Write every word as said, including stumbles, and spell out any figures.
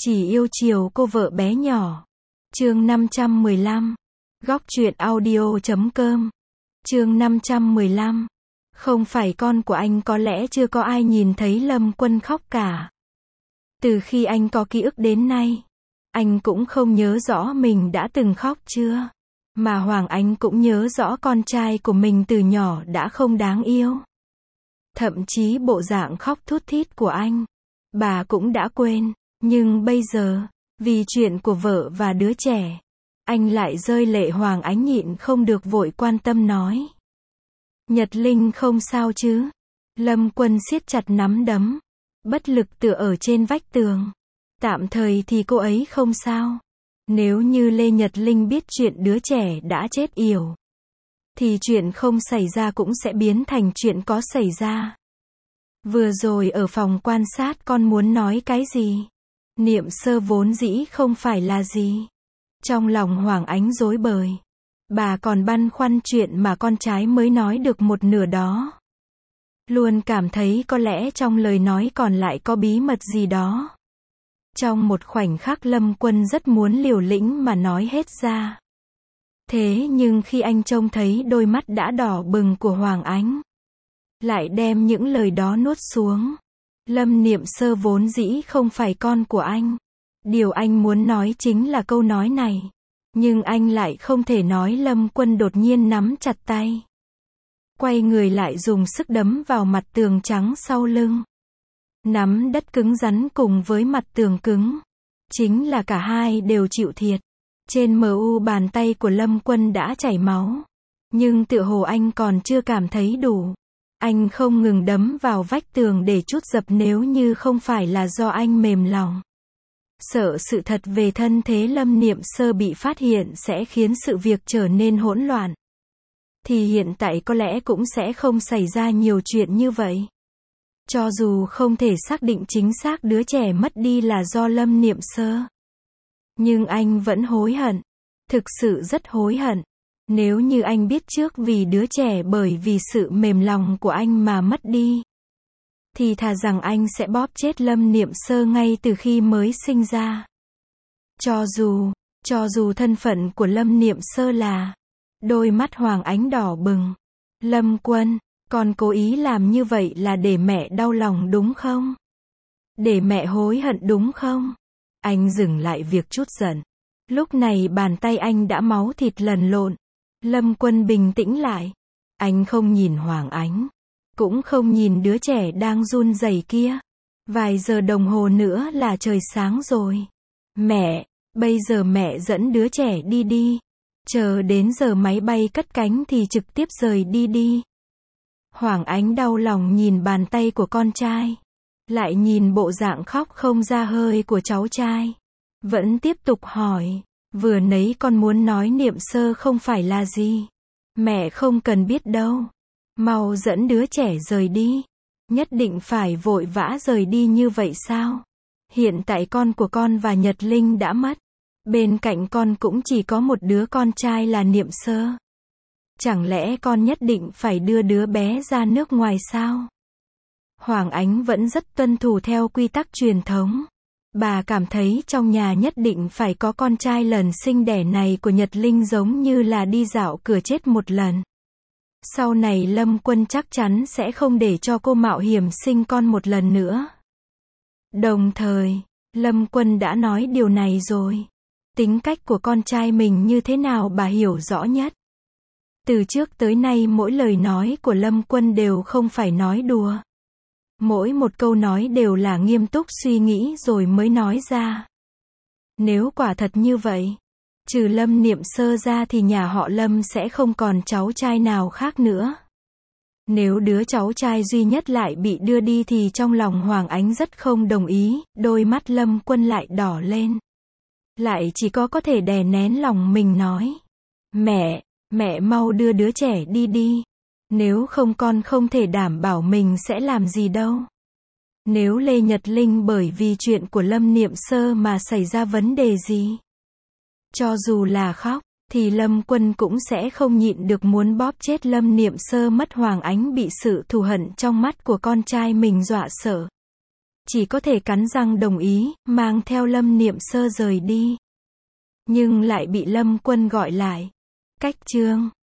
Chỉ yêu chiều cô vợ bé nhỏ. Chương năm trăm mười lăm. Góc truyện audio chấm com. Chương năm trăm mười lăm. Không phải con của anh, có lẽ chưa có ai nhìn thấy Lâm Quân khóc cả. Từ khi anh có ký ức đến nay, anh cũng không nhớ rõ mình đã từng khóc chưa. Mà Hoàng Ánh cũng nhớ rõ con trai của mình từ nhỏ đã không đáng yêu. Thậm chí bộ dạng khóc thút thít của anh, bà cũng đã quên. Nhưng bây giờ, vì chuyện của vợ và đứa trẻ, anh lại rơi lệ. Hoàng Ánh nhịn không được vội quan tâm nói: Nhật Linh không sao chứ? Lâm Quân siết chặt nắm đấm, bất lực tựa ở trên vách tường. Tạm thời thì cô ấy không sao. Nếu như Lê Nhật Linh biết chuyện đứa trẻ đã chết yểu, thì chuyện không xảy ra cũng sẽ biến thành chuyện có xảy ra. Vừa rồi ở phòng quan sát con muốn nói cái gì? Niệm Sơ vốn dĩ không phải là gì. Trong lòng Hoàng Ánh rối bời. Bà còn băn khoăn chuyện mà con trai mới nói được một nửa đó. Luôn cảm thấy có lẽ trong lời nói còn lại có bí mật gì đó. Trong một khoảnh khắc Lâm Quân rất muốn liều lĩnh mà nói hết ra. Thế nhưng khi anh trông thấy đôi mắt đã đỏ bừng của Hoàng Ánh, lại đem những lời đó nuốt xuống. Lâm Niệm Sơ vốn dĩ không phải con của anh. Điều anh muốn nói chính là câu nói này. Nhưng anh lại không thể nói. Lâm Quân đột nhiên nắm chặt tay, quay người lại dùng sức đấm vào mặt tường trắng sau lưng. Nắm đất cứng rắn cùng với mặt tường cứng, chính là cả hai đều chịu thiệt. Trên mờ u bàn tay của Lâm Quân đã chảy máu. Nhưng tựa hồ anh còn chưa cảm thấy đủ. Anh không ngừng đấm vào vách tường để trút dập, nếu như không phải là do anh mềm lòng, sợ sự thật về thân thế Lâm Niệm Sơ bị phát hiện sẽ khiến sự việc trở nên hỗn loạn, thì hiện tại có lẽ cũng sẽ không xảy ra nhiều chuyện như vậy. Cho dù không thể xác định chính xác đứa trẻ mất đi là do Lâm Niệm Sơ, nhưng anh vẫn hối hận. Thực sự rất hối hận. Nếu như anh biết trước vì đứa trẻ bởi vì sự mềm lòng của anh mà mất đi, thì thà rằng anh sẽ bóp chết Lâm Niệm Sơ ngay từ khi mới sinh ra. Cho dù, cho dù thân phận của Lâm Niệm Sơ là... Đôi mắt Hoàng Ánh đỏ bừng. Lâm Quân, con cố ý làm như vậy là để mẹ đau lòng đúng không? Để mẹ hối hận đúng không? Anh dừng lại việc trút giận. Lúc này bàn tay anh đã máu thịt lần lộn. Lâm Quân bình tĩnh lại. Anh không nhìn Hoàng Ánh, cũng không nhìn đứa trẻ đang run rẩy kia. Vài giờ đồng hồ nữa là trời sáng rồi. Mẹ, bây giờ mẹ dẫn đứa trẻ đi đi. Chờ đến giờ máy bay cất cánh thì trực tiếp rời đi đi. Hoàng Ánh đau lòng nhìn bàn tay của con trai, lại nhìn bộ dạng khóc không ra hơi của cháu trai. Vẫn tiếp tục hỏi, vừa nãy con muốn nói Niệm Sơ không phải là gì. Mẹ không cần biết đâu. Mau dẫn đứa trẻ rời đi. Nhất định phải vội vã rời đi như vậy sao? Hiện tại con của con và Nhật Linh đã mất. Bên cạnh con cũng chỉ có một đứa con trai là Niệm Sơ. Chẳng lẽ con nhất định phải đưa đứa bé ra nước ngoài sao? Hoàng Ánh vẫn rất tuân thủ theo quy tắc truyền thống. Bà cảm thấy trong nhà nhất định phải có con trai. Lần sinh đẻ này của Nhật Linh giống như là đi dạo cửa chết một lần. Sau này Lâm Quân chắc chắn sẽ không để cho cô mạo hiểm sinh con một lần nữa. Đồng thời, Lâm Quân đã nói điều này rồi. Tính cách của con trai mình như thế nào bà hiểu rõ nhất. Từ trước tới nay mỗi lời nói của Lâm Quân đều không phải nói đùa. Mỗi một câu nói đều là nghiêm túc suy nghĩ rồi mới nói ra. Nếu quả thật như vậy, trừ Lâm Niệm Sơ ra thì nhà họ Lâm sẽ không còn cháu trai nào khác nữa. Nếu đứa cháu trai duy nhất lại bị đưa đi thì trong lòng Hoàng Ánh rất không đồng ý. Đôi mắt Lâm Quân lại đỏ lên. Lại chỉ có có thể đè nén lòng mình nói: Mẹ, mẹ mau đưa đứa trẻ đi đi. Nếu không con không thể đảm bảo mình sẽ làm gì đâu. Nếu Lê Nhật Linh bởi vì chuyện của Lâm Niệm Sơ mà xảy ra vấn đề gì, cho dù là khóc, thì Lâm Quân cũng sẽ không nhịn được muốn bóp chết Lâm Niệm Sơ mất. Hoàng Ánh bị sự thù hận trong mắt của con trai mình dọa sợ. chỉ có thể cắn răng đồng ý, mang theo Lâm Niệm Sơ rời đi. Nhưng lại bị Lâm Quân gọi lại. Cách chương